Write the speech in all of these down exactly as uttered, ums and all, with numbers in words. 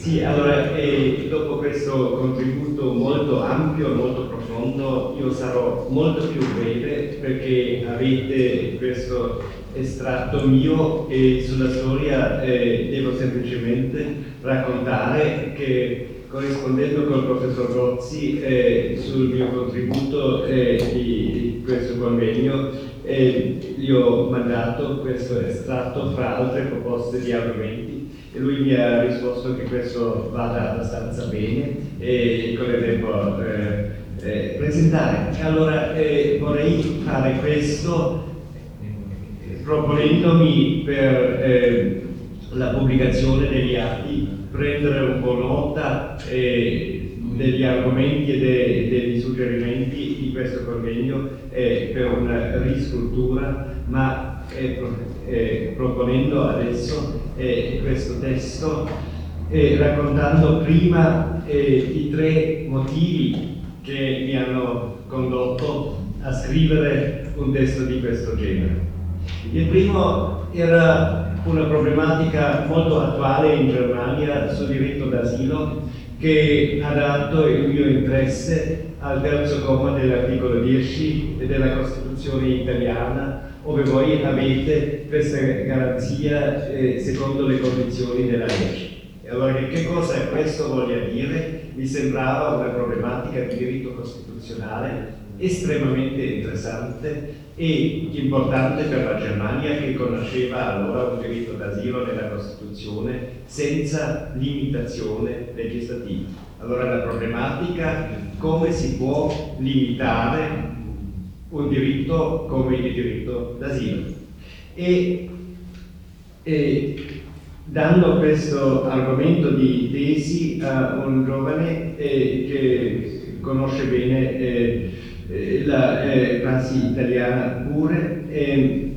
Sì, allora, eh, dopo questo contributo molto ampio, molto profondo, io sarò molto più breve perché avete questo estratto mio e sulla storia eh, devo semplicemente raccontare che, corrispondendo col professor Rozzi eh, sul mio contributo eh, di, di questo convegno, eh, gli ho mandato questo estratto fra altre proposte di argomenti e lui mi ha risposto che questo vada abbastanza bene e che le devo eh, eh, presentare. Allora eh, vorrei fare questo proponendomi per eh, la pubblicazione degli atti prendere un po' nota eh, degli argomenti e de, degli suggerimenti di questo convegno eh, per una riscrittura, ma eh, eh, proponendo adesso eh, questo testo eh, raccontando prima eh, i tre motivi che mi hanno condotto a scrivere un testo di questo genere. Il primo era una problematica molto attuale in Germania sul diritto d'asilo che ha dato il mio interesse al terzo comma dell'articolo dieci della Costituzione italiana, dove voi avete questa garanzia eh, secondo le condizioni della legge. E allora che cosa questo voglia dire? Mi sembrava una problematica di diritto costituzionale estremamente interessante e importante per la Germania, che conosceva allora un diritto d'asilo nella Costituzione senza limitazione legislativa. Allora la problematica: come si può limitare un diritto come il diritto d'asilo? E, e dando questo argomento di tesi a un giovane eh, che conosce bene eh, la eh, prassi italiana pure, eh,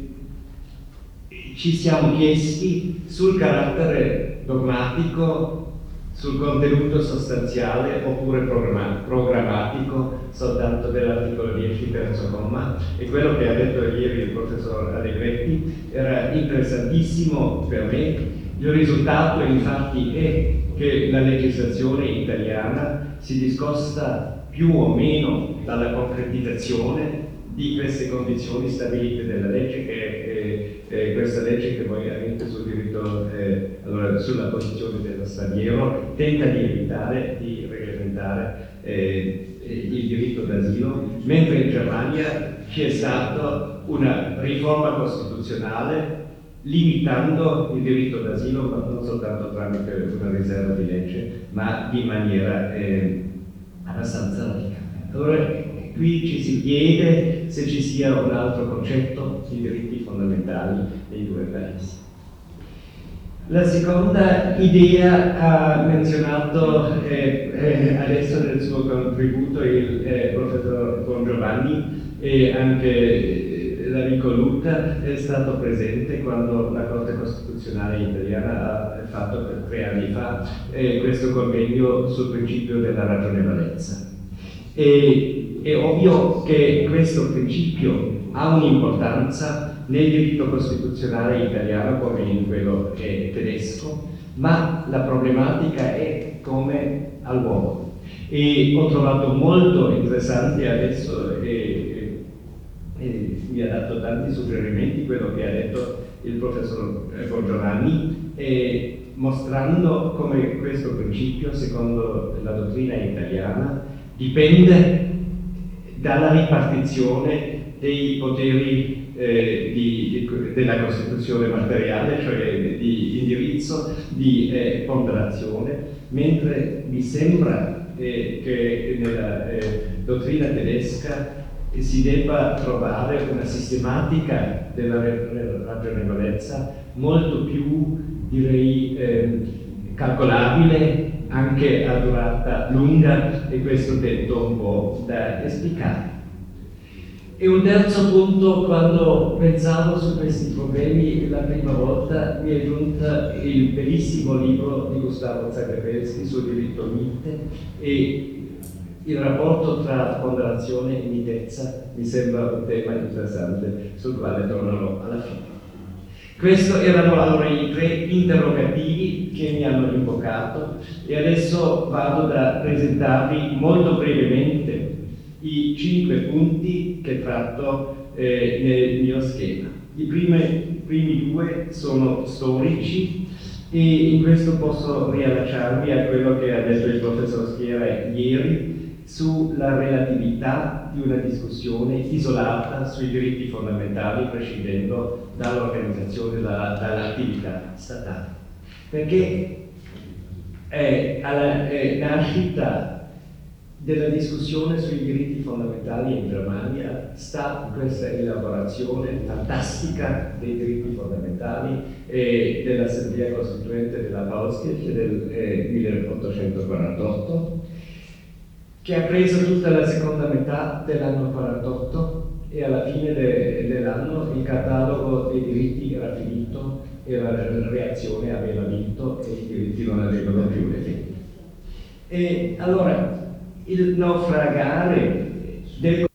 ci siamo chiesti sul carattere dogmatico, sul contenuto sostanziale oppure programmatico soltanto dell'articolo dieci terzo comma, e quello che ha detto ieri il professor Allegretti era interessantissimo per me. Il risultato infatti è che la legislazione italiana si discosta più o meno dalla concretizzazione di queste condizioni stabilite dalla legge, che è, è questa legge che voi avete sul diritto, eh, allora, sulla posizione dello straniero, tenta di evitare di regolamentare eh, il diritto d'asilo, mentre in Germania c'è stata una riforma costituzionale limitando il diritto d'asilo, ma non soltanto tramite una riserva di legge, ma in maniera eh, abbastanza radicale. Allora, qui ci si chiede se ci sia un altro concetto di diritti fondamentali nei due paesi. La seconda idea ha menzionato eh, eh, adesso nel suo contributo il eh, professor Bongiovanni, e anche eh, l'amico Lutta è stato presente quando la Corte Costituzionale italiana ha fatto per tre anni fa eh, questo convegno sul principio della ragionevolezza. E, è ovvio che questo principio ha un'importanza nel diritto costituzionale italiano come in quello eh, tedesco, ma la problematica è come all'uomo. E ho trovato molto interessante adesso, e, e, e mi ha dato tanti suggerimenti quello che ha detto il professor Bongiovanni, e mostrando come questo principio, secondo la dottrina italiana, dipende dalla ripartizione dei poteri eh, di, di, della Costituzione materiale, cioè di indirizzo, di eh, ponderazione, mentre mi sembra eh, che nella eh, dottrina tedesca eh, si debba trovare una sistematica della ragionevolezza molto più, direi, eh, calcolabile, anche a durata lunga, e questo detto un po' da esplicare. E un terzo punto: quando pensavo su questi problemi la prima volta mi è giunta il bellissimo libro di Gustavo Zagrebelsky sul diritto mite, e il rapporto tra ponderazione e mitezza mi sembra un tema interessante sul quale tornerò alla fine. Questi erano allora i tre interrogativi che mi hanno invocato e adesso vado da presentarvi molto brevemente i cinque punti che tratto eh, nel mio schema. I primi, primi due sono storici e in questo posso riallacciarmi a quello che ha detto il professor Schiera ieri sulla relatività di una discussione isolata sui diritti fondamentali prescindendo dall'organizzazione dalla, dall'attività statale. Perché è alla è nascita della discussione sui diritti fondamentali in Germania sta questa elaborazione fantastica dei diritti fondamentali eh, dell'Assemblea Costituente della Paulskirche del eh, milleottocentoquarantotto, che ha preso tutta la seconda metà dell'anno quarantotto e alla fine de, dell'anno il catalogo dei diritti era finito e la reazione aveva vinto e i diritti non avevano più effetti. E allora il naufragare del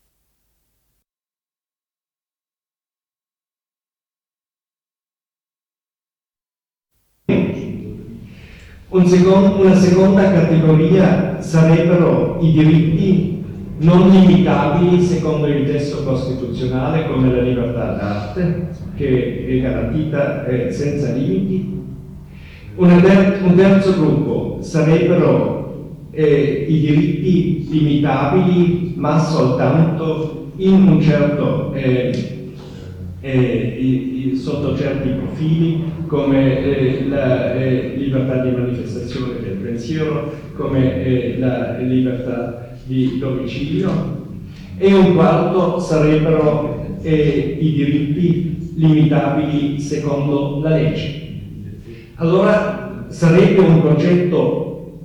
Un secondo, una seconda categoria sarebbero i diritti non limitabili secondo il testo costituzionale, come la libertà d'arte, che è garantita eh, senza limiti. Una ter- un terzo gruppo sarebbero eh, i diritti limitabili, ma soltanto in un certo eh, eh, i, i, sotto certi profili, come eh, la eh, libertà di manifestazione del pensiero, come eh, la libertà di domicilio, e un quarto sarebbero eh, i diritti limitabili secondo la legge. Allora sarebbe un concetto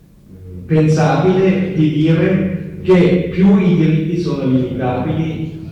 pensabile di dire che più i diritti sono limitabili,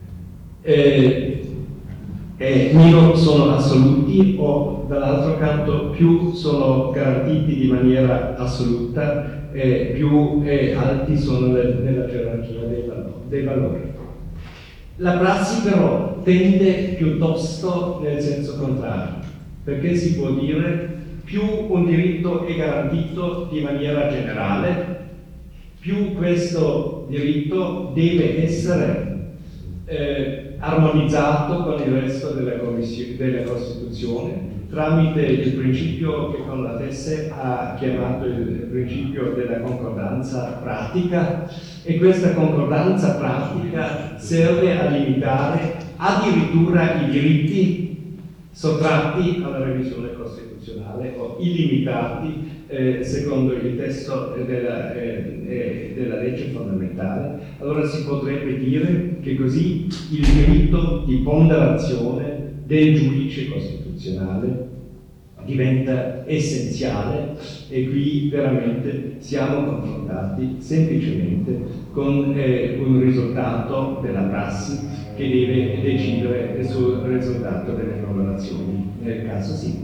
eh, Eh, meno sono assoluti, o dall'altro canto più sono garantiti di maniera assoluta, eh, più eh, alti sono le, nella gerarchia dei, valo- dei valori. La prassi però tende piuttosto nel senso contrario, perché si può dire più un diritto è garantito di maniera generale, più questo diritto deve essere eh, armonizzato con il resto della, della Costituzione tramite il principio che con la Tesse ha chiamato il principio della concordanza pratica, e questa concordanza pratica serve a limitare addirittura i diritti sottratti alla revisione costituzionale o illimitati eh, secondo il testo della, eh, eh, della legge fondamentale. Allora si potrebbe dire che così il diritto di ponderazione del giudice costituzionale diventa essenziale, e qui veramente siamo confrontati semplicemente con eh, un risultato della prassi che deve decidere sul risultato delle nominazioni nel caso singolo.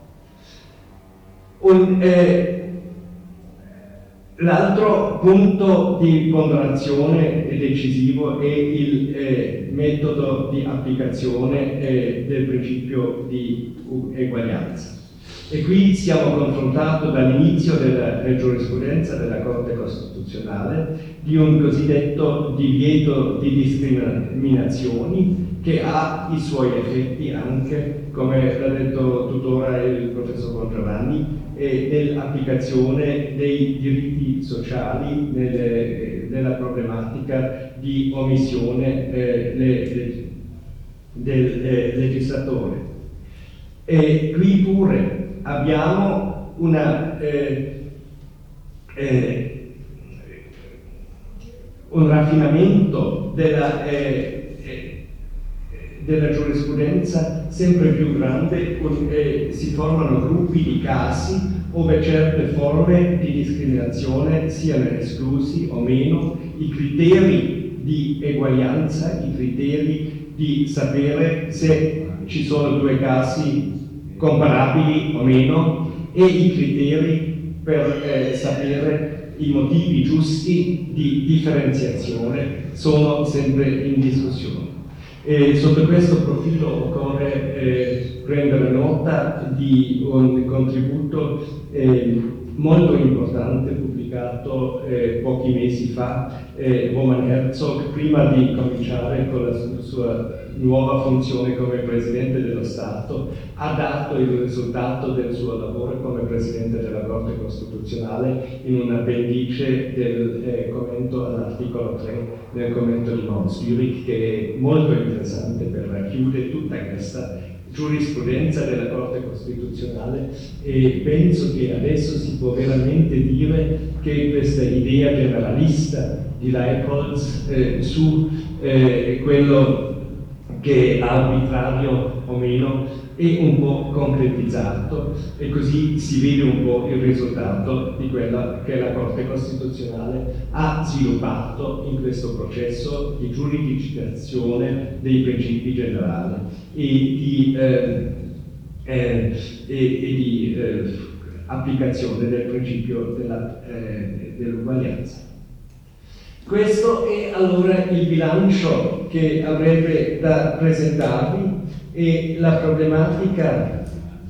Un, eh, L'altro punto di ponderazione decisivo è il eh, metodo di applicazione eh, del principio di uguaglianza. E qui siamo confrontati dall'inizio della giurisprudenza della Corte Costituzionale di un cosiddetto divieto di discriminazioni che ha i suoi effetti anche, come l'ha detto tuttora il professor Bongiovanni, e nell'applicazione dei diritti sociali nelle, nella problematica di omissione eh, le, le, del eh, legislatore. E qui pure abbiamo una, eh, eh, un raffinamento della, eh, eh, della giurisprudenza sempre più grande, eh, si formano gruppi di casi dove certe forme di discriminazione siano esclusi o meno, i criteri di eguaglianza, i criteri di sapere se ci sono due casi comparabili o meno, e i criteri per eh, sapere i motivi giusti di differenziazione sono sempre in discussione. E sotto questo profilo occorre eh, prendere nota di un contributo eh, molto importante pubblicato eh, pochi mesi fa. eh, Roman Herzog, prima di cominciare con la su- sua nuova funzione come Presidente dello Stato, ha dato il risultato del suo lavoro come Presidente della Corte Costituzionale in un appendice del eh, commento all'articolo tre del commento di Mount Zurich, che è molto interessante per racchiudere tutta questa giurisprudenza della Corte Costituzionale, e penso che adesso si può veramente dire che questa idea generalista di Leibholz eh, su eh, quello che è arbitrario o meno è un po' concretizzato, e così si vede un po' il risultato di quella che la Corte Costituzionale ha sviluppato in questo processo di giuridificazione dei principi generali e di, eh, eh, e, e di eh, applicazione del principio della, eh, dell'uguaglianza. Questo è allora il bilancio che avrebbe da presentarvi, e la problematica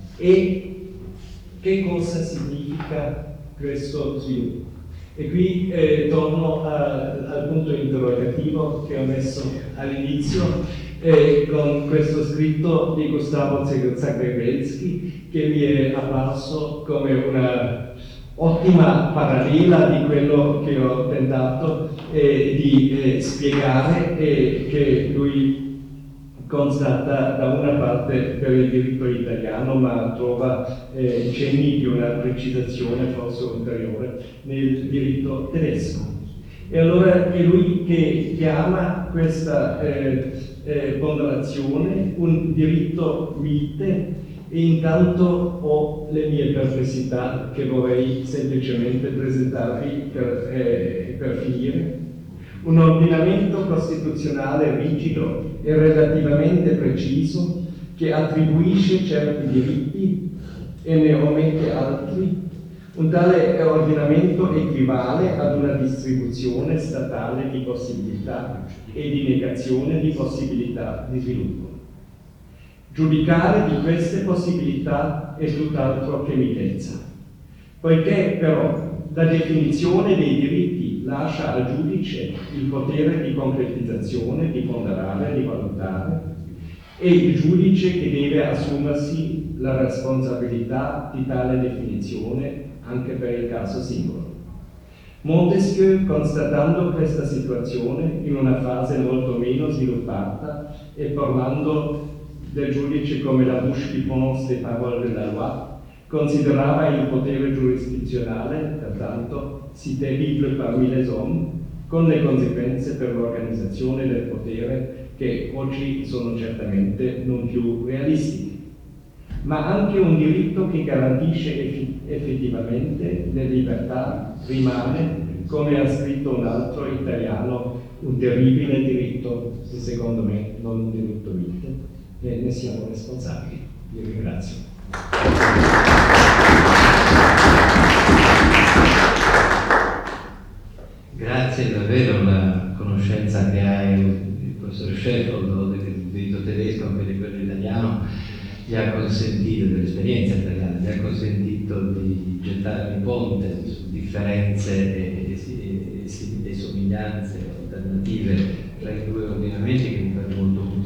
è che cosa significa questo sviluppo. E qui eh, torno a, al punto interrogativo che ho messo all'inizio eh, con questo scritto di Gustavo Zagrebelsky, che mi è apparso come una ottima parallela di quello che ho tentato eh, di eh, spiegare, e che lui constata da una parte per il diritto italiano, ma trova eh, cenni di una precisazione forse ulteriore nel diritto tedesco. E allora è lui che chiama questa eh, eh, ponderazione un diritto mite, e intanto ho le mie perplessità che vorrei semplicemente presentarvi per, eh, per finire. Un ordinamento costituzionale rigido e relativamente preciso, che attribuisce certi diritti e ne omette altri. Un tale ordinamento equivale ad una distribuzione statale di possibilità e di negazione di possibilità di sviluppo. Giudicare di queste possibilità è tutt'altro che mitezza, poiché però la definizione dei diritti lascia al giudice il potere di concretizzazione, di ponderare, di valutare, è il giudice che deve assumersi la responsabilità di tale definizione anche per il caso singolo. Montesquieu, constatando questa situazione in una fase molto meno sviluppata e parlando del giudice come la bouche qui pense les paroles de la loi, considerava il potere giurisdizionale, pertanto, si terrible parmi les hommes, con le conseguenze per l'organizzazione del potere che oggi sono certamente non più realistiche, ma anche un diritto che garantisce eff- effettivamente le libertà rimane, come ha scritto un altro italiano, un terribile diritto, che secondo me non un diritto vite, e ne siamo responsabili. Vi ringrazio. Grazie davvero la conoscenza che hai il professor Scheffold del diritto tedesco, anche di quello italiano, gli ha consentito, dell'esperienza italiana, gli ha consentito di gettare il ponte su differenze e, e, e, e somiglianze alternative tra i due ordinamenti, che mi pare molto